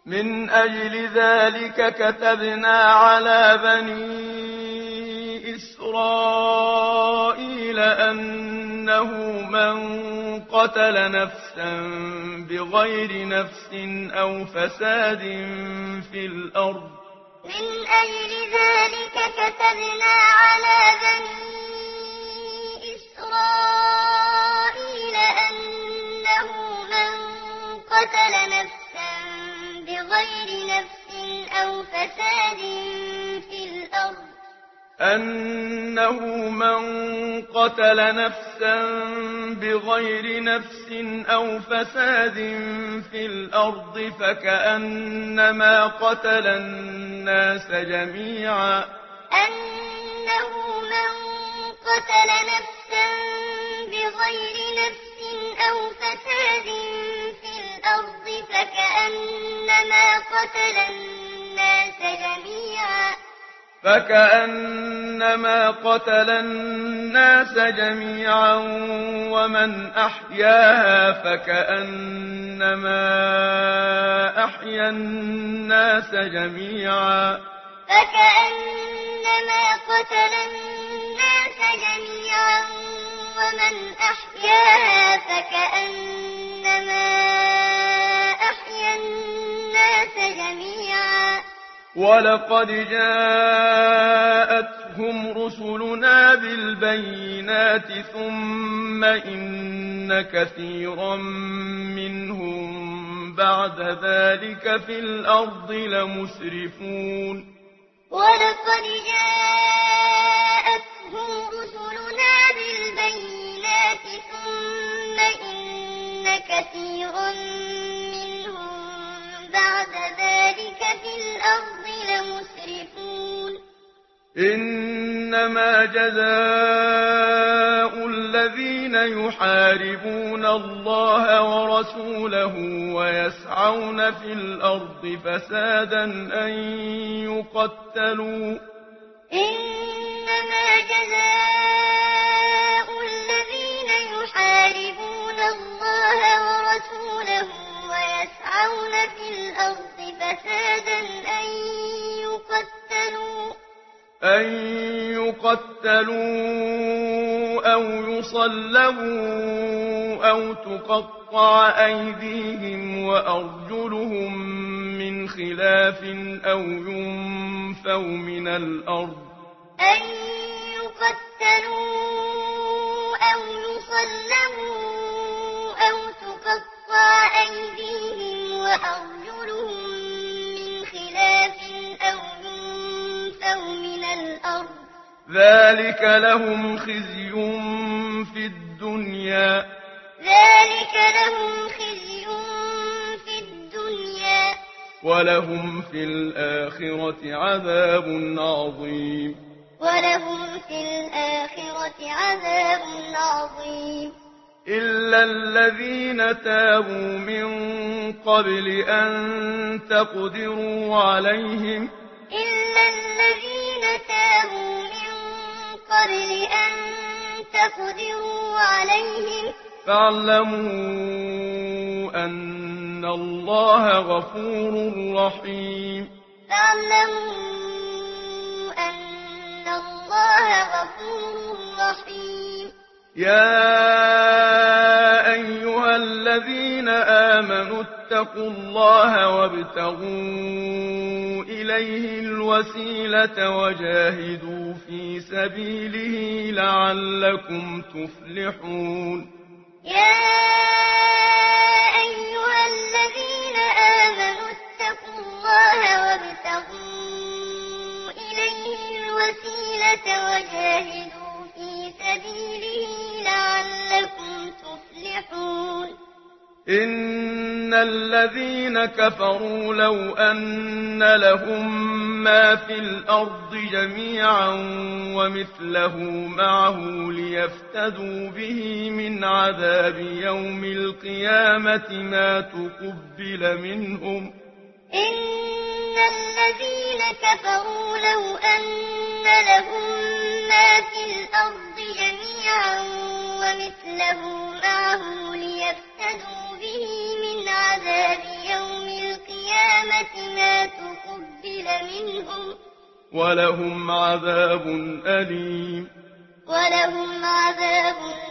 من أجل ذلك كتبنا على بني إسرائيل أنه من قتل نفسا بغير نفس أو فساد في الأرض من أجل ذلك كتبنا على بني إسرائيل أنه من قتل نفسا بغير نفس أو فساد في الأرض أنه من قتل نفسا بغير نفس أو فساد في الأرض فكأنما قتل الناس جميعا أنه من قتل نفسا بغير نفس أو فساد في الأرض فكأنما قتل الناس جميعا ومن أحياها فكأنما أحيا الناس جميعا ومن أحياها فكأنما أحيا الناس جميعا ولقد جاءتهم رسلنا بالبينات ثم إن كثيرا منهم بعد ذلك في الأرض لمسرفون ولقد جاءتهم رسلنا بالبينات ثم إن كثيرا منهم بعد ذلك في الأرض لمسرفون إنما جزاء الذين يحاربون الله ورسوله ويسعون في الأرض فسادا أن يقتلوا إنما جزاء الذين يحاربون الله ورسوله ويسعون في الأرض فسادا أن يقتلوا أو يصلبوا أو تقطع أيديهم وأرجلهم من خلاف أو ينفوا من الأرض أن يقتلوا أو يصلبوا أو تقطع أيديهم وأرجلهم من خلاف أو ينفوا من الأرض ذلك لهم خزي في الدنيا ولهم في الآخرة عذاب عظيم إلا الذين تابوا من قبل أن تقدروا عليهم فاعلموا أن الله غفور رحيم يا أيها الذين آمنوا اتقوا الله وابتغوا إليه الوسيلة وجاهدوا في سبيله لعلكم تفلحون يا أيها الذين آمنوا اتقوا الله وابتغوا إليه الوسيلة وجاهدوا في سبيله لعلكم تفلحون إن الذين كفروا لو أن لهم ما في الأرض جميعا ومثله معه ليفتدوا به من عذاب يوم القيامة ما تقبل منهم إن الذين كفروا لو أن لهم ما في الأرض جميعا ومثله معه ليفتدوا به من عذاب يوم القيامة ما تقبل منهم ولهم عذاب أليم. ولهم عذاب